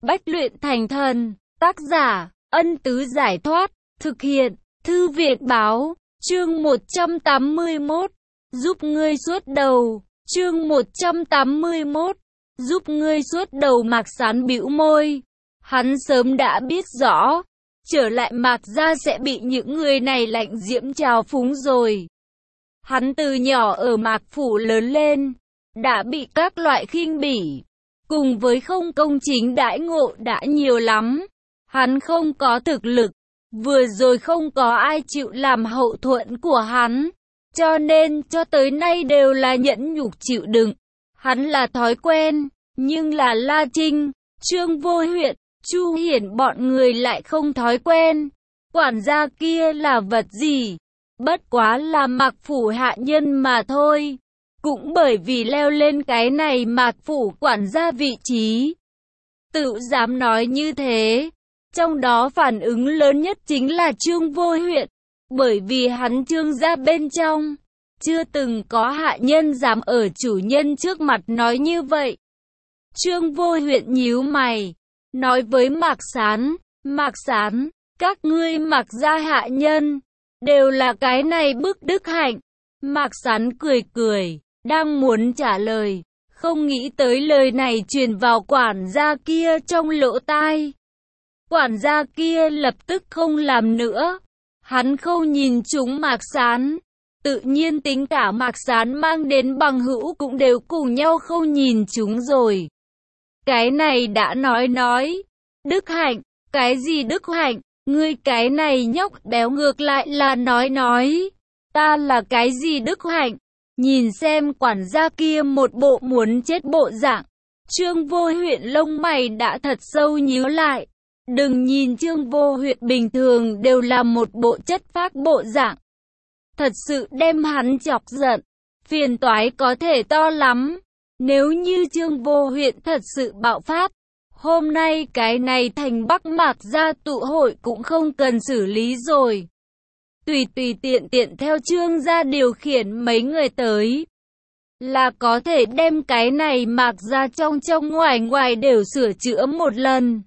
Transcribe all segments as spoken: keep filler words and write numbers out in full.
Bách luyện thành thần, tác giả, Ân Tứ Giải Thoát, thực hiện, Thư viện Báo, chương một trăm tám mươi mốt, giúp ngươi suốt đầu, chương một trăm tám mươi mốt, giúp ngươi suốt đầu. Mạc Sán bĩu môi, hắn sớm đã biết rõ, trở lại Mạc gia sẽ bị những người này lạnh diễm trào phúng rồi. Hắn từ nhỏ ở Mạc phủ lớn lên, đã bị các loại khinh bỉ, cùng với không công chính đãi ngộ đã nhiều lắm. Hắn không có thực lực, vừa rồi không có ai chịu làm hậu thuẫn của hắn, cho nên cho tới nay đều là nhẫn nhục chịu đựng. Hắn là thói quen, nhưng là La Trinh, Trương Vô Huyện, Chu Hiển bọn người lại không thói quen. Quản gia kia là vật gì? Bất quá là Mạc phủ hạ nhân mà thôi. Cũng bởi vì leo lên cái này Mạc phủ quản gia vị trí, tự dám nói như thế. Trong đó phản ứng lớn nhất chính là Trương Vô Huyện, bởi vì hắn Trương gia bên trong, chưa từng có hạ nhân dám ở chủ nhân trước mặt nói như vậy. Trương Vô Huyện nhíu mày, nói với Mạc Sán, Mạc Sán, các ngươi Mạc gia hạ nhân, đều là cái này bức đức hạnh. Mạc Sán cười cười, đang muốn trả lời, không nghĩ tới lời này truyền vào quản gia kia trong lỗ tai. Quản gia kia lập tức không làm nữa, hắn không nhìn chúng Mạc Sán, tự nhiên tính cả Mạc Sán mang đến bằng hữu cũng đều cùng nhau không nhìn chúng rồi. Cái này đã nói nói, đức hạnh, cái gì đức hạnh, ngươi cái này nhóc béo ngược lại là nói nói, ta là cái gì đức hạnh, nhìn xem quản gia kia một bộ muốn chết bộ dạng. Trương Vô Huyện lông mày đã thật sâu nhíu lại. Đừng nhìn Trương Vô Huyện bình thường đều là một bộ chất phác bộ dạng, thật sự đem hắn chọc giận, phiền toái có thể to lắm. Nếu như Trương Vô Huyện thật sự bạo phát, hôm nay cái này thành Bắc Mạc gia tụ hội cũng không cần xử lý rồi. Tùy tùy tiện tiện theo Trương gia điều khiển mấy người tới, là có thể đem cái này Mạc gia trong trong ngoài ngoài đều sửa chữa một lần.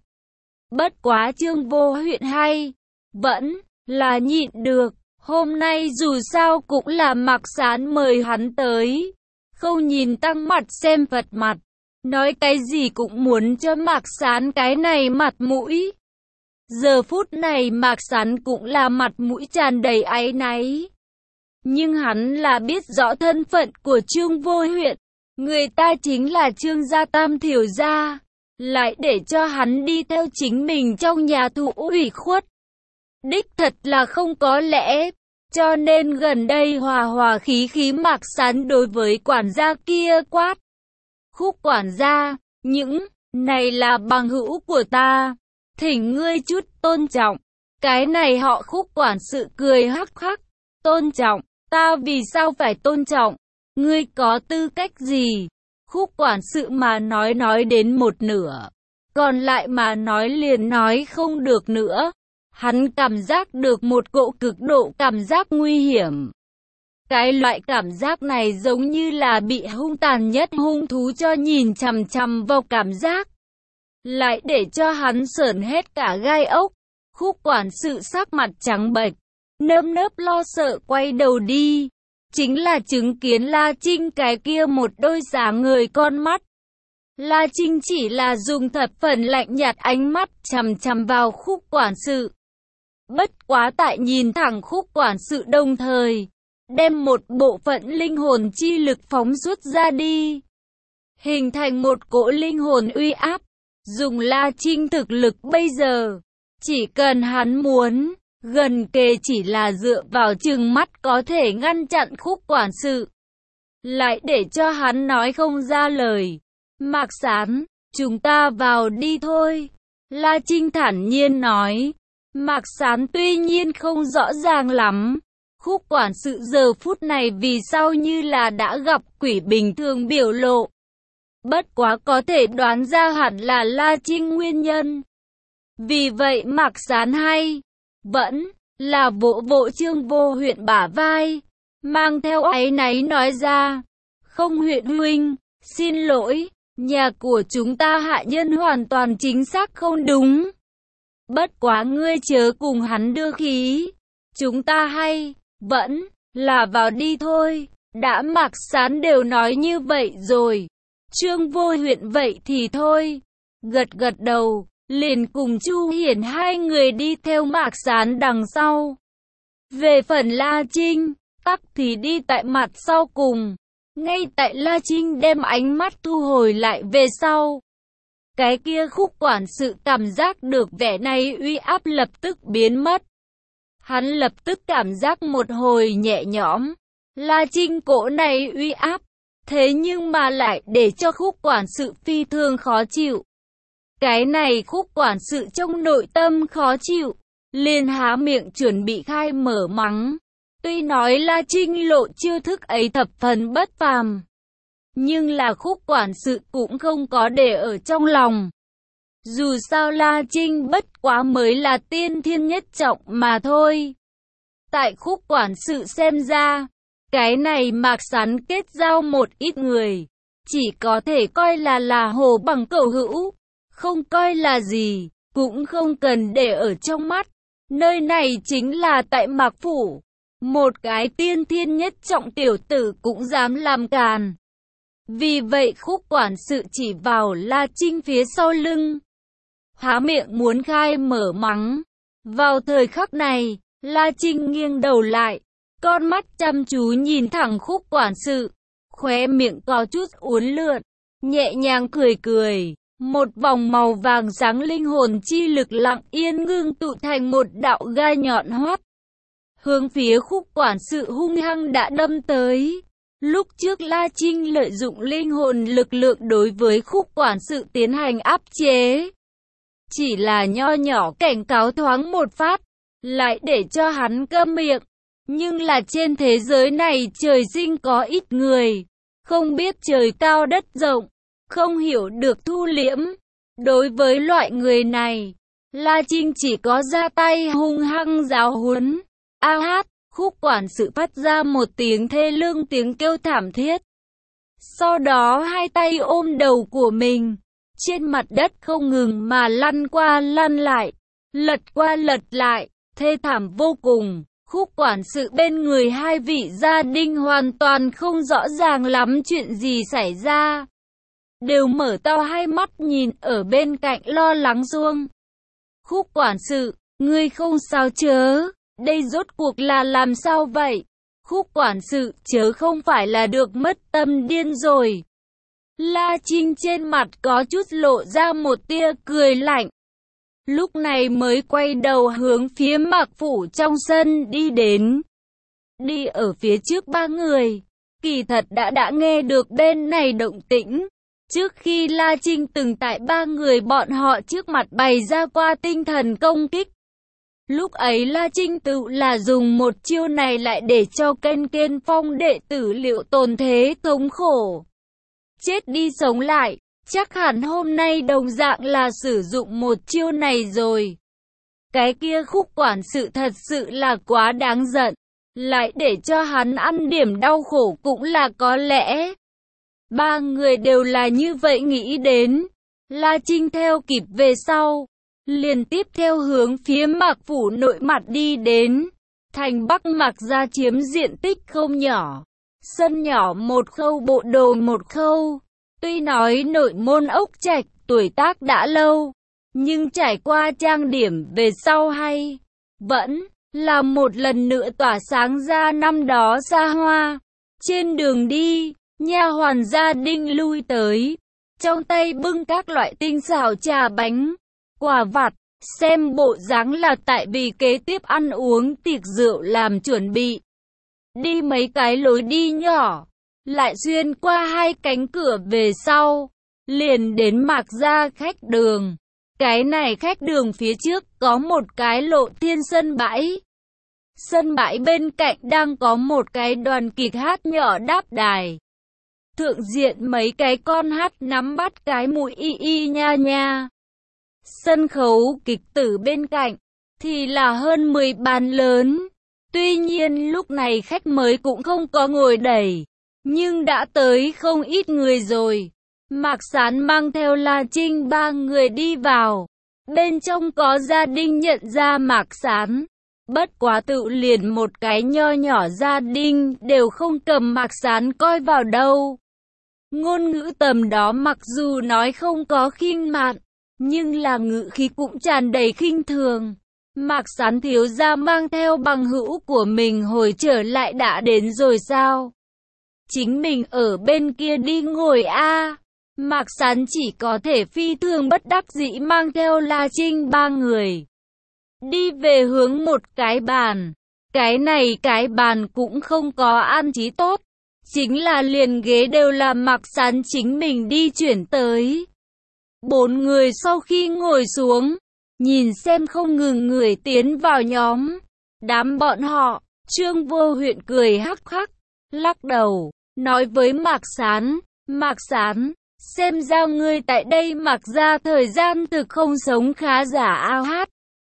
Bất quá Trương Vô Huyện hay, vẫn là nhịn được. Hôm nay dù sao cũng là Mạc Sán mời hắn tới, không nhìn tăng mặt xem Phật mặt, nói cái gì cũng muốn cho Mạc Sán cái này mặt mũi. Giờ phút này Mạc Sán cũng là mặt mũi tràn đầy áy náy. Nhưng hắn là biết rõ thân phận của Trương Vô Huyện, người ta chính là Trương gia tam thiểu gia, lại để cho hắn đi theo chính mình trong nhà thụ ủy khuất, đích thật là không có lẽ. Cho nên gần đây hòa hòa khí khí Mạc Sán đối với quản gia kia quát, Khúc quản gia, những này là bằng hữu của ta, thỉnh ngươi chút tôn trọng. Cái này họ Khúc quản sự cười hắc hắc, tôn trọng, ta vì sao phải tôn trọng, ngươi có tư cách gì? Khúc quản sự mà nói nói đến một nửa, còn lại mà nói liền nói không được nữa. Hắn cảm giác được một cỗ cực độ cảm giác nguy hiểm. Cái loại cảm giác này giống như là bị hung tàn nhất hung thú cho nhìn chằm chằm vào cảm giác, lại để cho hắn sởn hết cả gai ốc. Khúc quản sự sắc mặt trắng bệch, nơm nớp lo sợ quay đầu đi, chính là chứng kiến La Trinh cái kia một đôi sáng ngời con mắt. La Trinh chỉ là dùng thập phần lạnh nhạt ánh mắt chằm chằm vào Khúc quản sự. Bất quá tại nhìn thẳng Khúc quản sự đồng thời, đem một bộ phận linh hồn chi lực phóng xuất ra đi, hình thành một cỗ linh hồn uy áp. Dùng La Trinh thực lực bây giờ, chỉ cần hắn muốn, gần kề chỉ là dựa vào trừng mắt có thể ngăn chặn Khúc quản sự, lại để cho hắn nói không ra lời. Mạc Sán, chúng ta vào đi thôi, La Trinh thản nhiên nói. Mạc Sán tuy nhiên không rõ ràng lắm, Khúc quản sự giờ phút này vì sao như là đã gặp quỷ bình thường biểu lộ. Bất quá có thể đoán ra hẳn là La Trinh nguyên nhân. Vì vậy Mạc Sán hay, vẫn là vỗ vỗ Trương Vô Huyện bả vai, mang theo áy náy nói ra, không Huyện huynh, xin lỗi, Nhà của chúng ta hạ nhân hoàn toàn chính xác không đúng. Bất quá ngươi chớ cùng hắn đưa khí. Chúng ta hay, vẫn, là vào đi thôi. Đã Mạc Sán đều nói như vậy rồi. Trương Vô Huyện vậy thì thôi. Gật gật đầu, liền cùng Chu Hiển hai người đi theo Mạc Sán đằng sau. Về phần La Trinh, tắc thì đi tại mặt sau cùng. Ngay tại La Trinh đem ánh mắt thu hồi lại về sau. Cái kia Khúc quản sự cảm giác được vẻ này uy áp lập tức biến mất. Hắn lập tức cảm giác một hồi nhẹ nhõm. La Trinh cỗ này uy áp, thế nhưng mà lại để cho Khúc quản sự phi thường khó chịu. Cái này Khúc quản sự trong nội tâm khó chịu, liền há miệng chuẩn bị khai mở mắng. Tuy nói La Trinh lộ chiêu thức ấy thập phần bất phàm, nhưng là Khúc quản sự cũng không có để ở trong lòng. Dù sao La Trinh bất quá mới là tiên thiên nhất trọng mà thôi. Tại Khúc quản sự xem ra, cái này Mạc Sán kết giao một ít người, chỉ có thể coi là là hồ bằng cẩu hữu, không coi là gì, cũng không cần để ở trong mắt. Nơi này chính là tại Mạc Phủ, một cái tiên thiên nhất trọng tiểu tử cũng dám làm càn. Vì vậy Khúc quản sự chỉ vào La Trinh phía sau lưng, há miệng muốn khai mở mắng. Vào thời khắc này, La Trinh nghiêng đầu lại, con mắt chăm chú nhìn thẳng Khúc quản sự, khóe miệng có chút uốn lượn, nhẹ nhàng cười cười. Một vòng màu vàng sáng linh hồn chi lực lặng yên ngưng tụ thành một đạo gai nhọn hoắt, hướng phía Khúc quản sự hung hăng đã đâm tới. Lúc trước La Trinh lợi dụng linh hồn lực lượng đối với Khúc quản sự tiến hành áp chế, chỉ là nho nhỏ cảnh cáo thoáng một phát, lại để cho hắn câm miệng. Nhưng là trên thế giới này trời sinh có ít người, không biết trời cao đất rộng, không hiểu được thu liễm. Đối với loại người này, La Trinh chỉ có ra tay hung hăng giáo huấn. A hát, Khúc quản sự phát ra một tiếng thê lương tiếng kêu thảm thiết. Sau đó hai tay ôm đầu của mình, trên mặt đất không ngừng mà lăn qua lăn lại, lật qua lật lại, thê thảm vô cùng. Khúc quản sự bên người hai vị gia đình hoàn toàn không rõ ràng lắm chuyện gì xảy ra, đều mở to hai mắt nhìn ở bên cạnh lo lắng Duông. Khúc quản sự, ngươi không sao chớ, đây rốt cuộc là làm sao vậy? Khúc quản sự, chớ không phải là được mất tâm điên rồi. La Trinh trên mặt có chút lộ ra một tia cười lạnh. Lúc này mới quay đầu hướng phía Mạc Phủ trong sân đi đến. Đi ở phía trước ba người, kỳ thật đã đã nghe được bên này động tĩnh. Trước khi La Trinh từng tại ba người bọn họ trước mặt bày ra qua tinh thần công kích. Lúc ấy La Trinh tự là dùng một chiêu này lại để cho Kên Kên Phong đệ tử Liệu tồn thế thống khổ, chết đi sống lại. Chắc hẳn hôm nay đồng dạng là sử dụng một chiêu này rồi. Cái kia Khúc quản sự thật sự là quá đáng giận, lại để cho hắn ăn điểm đau khổ cũng là có lẽ. Ba người đều là như vậy nghĩ đến. La Trinh theo kịp về sau, liền tiếp theo hướng phía Mạc Phủ nội mặt đi đến. Thành Bắc Mạc gia chiếm diện tích không nhỏ, sân nhỏ một khâu, bộ đồ một khâu. Tuy nói nội môn ốc trạch tuổi tác đã lâu, nhưng trải qua trang điểm về sau hay vẫn là một lần nữa tỏa sáng ra năm đó xa hoa. Trên đường đi, nha hoàn gia đình lui tới, trong tay bưng các loại tinh xảo trà bánh, quà vặt, xem bộ dáng là tại vì kế tiếp ăn uống tiệc rượu làm chuẩn bị. Đi mấy cái lối đi nhỏ, lại xuyên qua hai cánh cửa về sau, liền đến Mạc gia khách đường. Cái này khách đường phía trước có một cái lộ thiên sân bãi. Sân bãi bên cạnh đang có một cái đoàn kịch hát nhỏ đáp đài. Thượng diện mấy cái con hát nắm bắt cái mũi y y nha nha. Sân khấu kịch tử bên cạnh thì là hơn mười bàn lớn. Tuy nhiên lúc này khách mới cũng không có ngồi đầy, nhưng đã tới không ít người rồi. Mạc Sán mang theo La Trinh ba người đi vào. Bên trong có gia đình nhận ra Mạc Sán. Bất quá tự liền một cái nho nhỏ gia đình đều không cầm Mạc Sán coi vào đâu. Ngôn ngữ tầm đó mặc dù nói không có khinh mạn, nhưng là ngữ khí cũng tràn đầy khinh thường. Mạc Sán thiếu gia mang theo bằng hữu của mình hồi trở lại đã đến rồi sao? Chính mình ở bên kia đi ngồi a. À. Mạc Sán chỉ có thể phi thường bất đắc dĩ mang theo La Trinh ba người. Đi về hướng một cái bàn. Cái này cái bàn cũng không có an trí tốt. Chính là liền ghế đều là Mạc Sán chính mình đi chuyển tới. Bốn người sau khi ngồi xuống, nhìn xem không ngừng người tiến vào nhóm. Đám bọn họ, Trương Vô Huyện cười hắc hắc, lắc đầu, nói với Mạc Sán, Mạc Sán, xem ra ngươi tại đây mặc ra thời gian thực không sống khá giả ao hát.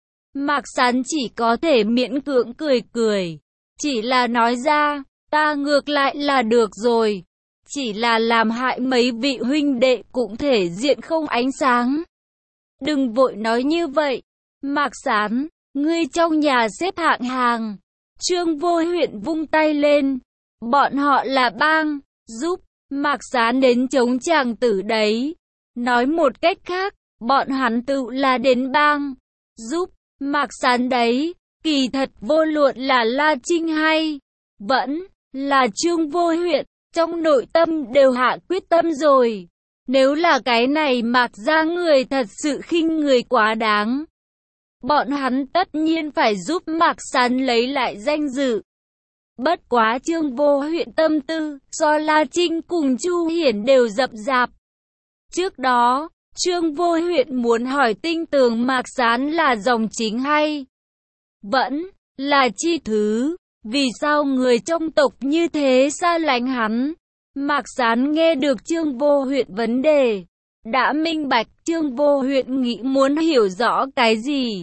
Mạc Sán chỉ có thể miễn cưỡng cười cười, chỉ là nói ra, ta ngược lại là được rồi, chỉ là làm hại mấy vị huynh đệ cũng thể diện không ánh sáng. Đừng vội nói như vậy, Mạc Sán, ngươi trong nhà xếp hạng hàng. Trương Vô Huyện vung tay lên, bọn họ là bang, giúp Mạc Sán đến chống chàng tử đấy. Nói một cách khác, bọn hắn tự là đến bang, giúp Mạc Sán đấy. Kỳ thật vô luận là La Trinh hay vẫn là Trương Vô Huyện, trong nội tâm đều hạ quyết tâm rồi. Nếu là cái này Mạc ra người thật sự khinh người quá đáng, bọn hắn tất nhiên phải giúp Mạc Sán lấy lại danh dự. Bất quá Trương Vô Huyện tâm tư, do La Trinh cùng Chu Hiển đều dập dạp. Trước đó, Trương Vô Huyện muốn hỏi tinh tường Mạc Sán là dòng chính hay vẫn là chi thứ, vì sao người trong tộc như thế xa lánh hắn. Mạc Sán nghe được Trương Vô Huyện vấn đề, đã minh bạch Trương Vô Huyện nghĩ muốn hiểu rõ cái gì.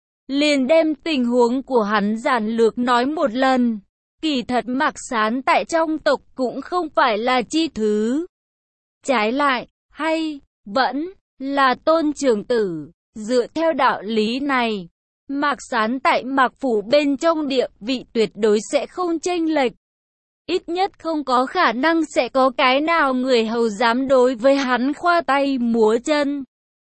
Liền đem tình huống của hắn giản lược nói một lần. Kỳ thật Mạc Sán tại trong tộc cũng không phải là chi thứ. Trái lại, hay vẫn là tôn trưởng tử. Dựa theo đạo lý này, Mạc Sán tại Mạc Phủ bên trong địa vị tuyệt đối sẽ không chênh lệch. Ít nhất không có khả năng sẽ có cái nào người hầu dám đối với hắn khoa tay múa chân.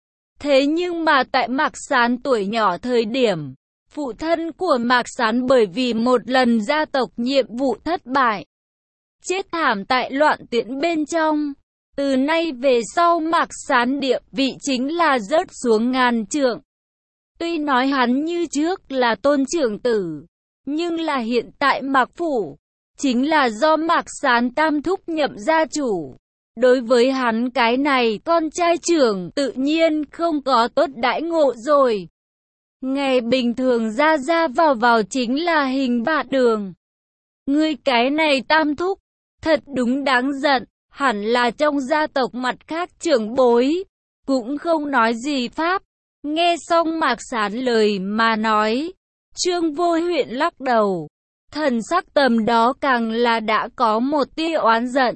Thế nhưng mà tại Mạc Sán tuổi nhỏ thời điểm, phụ thân của Mạc Sán bởi vì một lần gia tộc nhiệm vụ thất bại, chết thảm tại loạn tiễn bên trong. Từ nay về sau Mạc Sán địa vị chính là rớt xuống ngàn trượng. Tuy nói hắn như trước là tôn trưởng tử, nhưng là hiện tại Mạc Phủ chính là do Mạc Sán tam thúc nhậm gia chủ. Đối với hắn cái này con trai trưởng tự nhiên không có tốt đãi ngộ rồi. Ngày bình thường ra ra vào vào chính là hình bạt đường. Ngươi cái này tam thúc, thật đúng đáng giận, hẳn là trong gia tộc mặt khác trưởng bối, cũng không nói gì pháp. Nghe xong Mạc Sán lời mà nói, Trương Vô Huyện lắc đầu, thần sắc tầm đó càng là đã có một tia oán giận.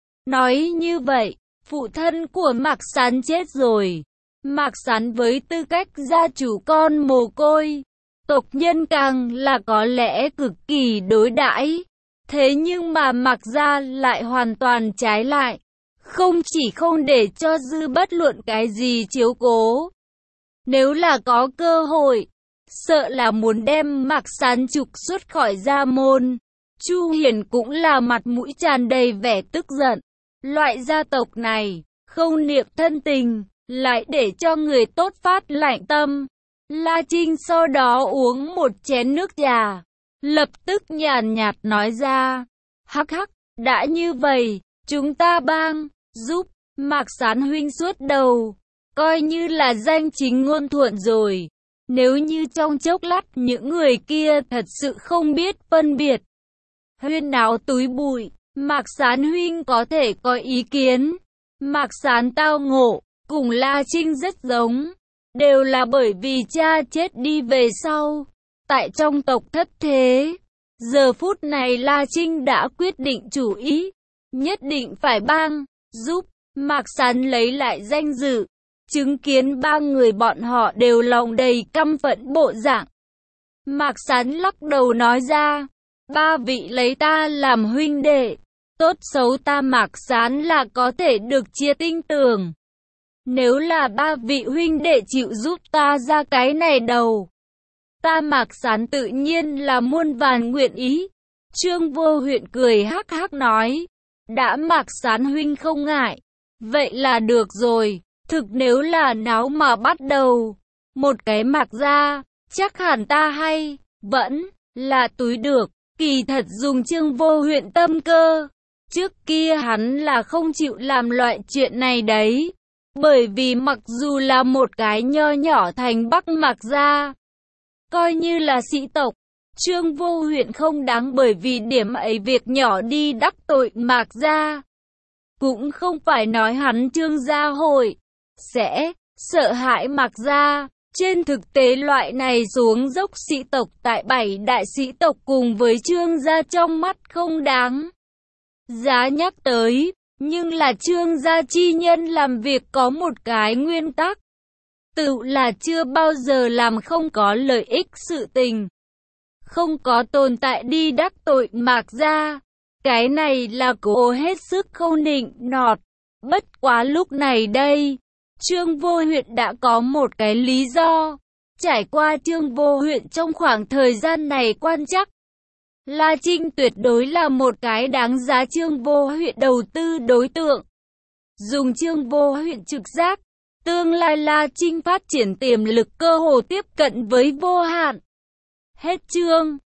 Nói như vậy, phụ thân của Mạc Sán chết rồi. Mạc Sán với tư cách gia chủ con mồ côi, tộc nhân càng là có lẽ cực kỳ đối đãi. Thế nhưng mà Mạc gia lại hoàn toàn trái lại, không chỉ không để cho dư bất luận cái gì chiếu cố. Nếu là có cơ hội, sợ là muốn đem Mạc Sán trục xuất khỏi gia môn. Chu Hiển cũng là mặt mũi tràn đầy vẻ tức giận. Loại gia tộc này, không niệm thân tình, lại để cho người tốt phát lạnh tâm. La Trinh sau đó uống một chén nước trà, lập tức nhàn nhạt nói ra, hắc hắc, đã như vậy, chúng ta bang, giúp Mạc Sán huynh suốt đầu, coi như là danh chính ngôn thuận rồi. Nếu như trong chốc lát những người kia thật sự không biết phân biệt, huyên náo túi bụi, Mạc Sán huynh có thể có ý kiến. Mạc Sán tao ngộ, cùng La Trinh rất giống, đều là bởi vì cha chết đi về sau, tại trong tộc thất thế. Giờ phút này La Trinh đã quyết định chủ ý, nhất định phải bang, giúp Mạc Sán lấy lại danh dự, chứng kiến ba người bọn họ đều lòng đầy căm phẫn bộ dạng. Mạc Sán lắc đầu nói ra, ba vị lấy ta làm huynh đệ, tốt xấu ta Mạc Sán là có thể được chia tin tưởng. Nếu là ba vị huynh đệ chịu giúp ta ra cái này đầu, ta Mạc Sán tự nhiên là muôn vàn nguyện ý. Trương Vô Huyện cười hắc hắc nói, đã Mạc Sán huynh không ngại, vậy là được rồi. Thực nếu là náo mà bắt đầu, một cái Mạc gia, chắc hẳn ta hay, vẫn là túi được. Kỳ thật dùng Trương Vô Huyện tâm cơ, trước kia hắn là không chịu làm loại chuyện này đấy. Bởi vì mặc dù là một cái nho nhỏ thành Bắc Mạc gia, coi như là sĩ tộc, Trương Vô Huyện không đáng bởi vì điểm ấy việc nhỏ đi đắc tội Mạc gia. Cũng không phải nói hắn Trương gia hội sẽ sợ hãi Mạc gia. Trên thực tế loại này xuống dốc sĩ tộc tại bảy đại sĩ tộc cùng với Trương gia trong mắt không đáng giá nhắc tới. Nhưng là Trương gia chi nhân làm việc có một cái nguyên tắc, tự là chưa bao giờ làm không có lợi ích sự tình, không có tồn tại đi đắc tội Mạc gia. Cái này là cố hết sức không nịnh nọt. Bất quá lúc này đây, Trương Vô Huyện đã có một cái lý do. Trải qua Trương Vô Huyện trong khoảng thời gian này quan chắc, La Trinh tuyệt đối là một cái đáng giá Trương Vô Huyện đầu tư đối tượng. Dùng Trương Vô Huyện trực giác, tương lai La Trinh phát triển tiềm lực cơ hồ tiếp cận với vô hạn. Hết chương.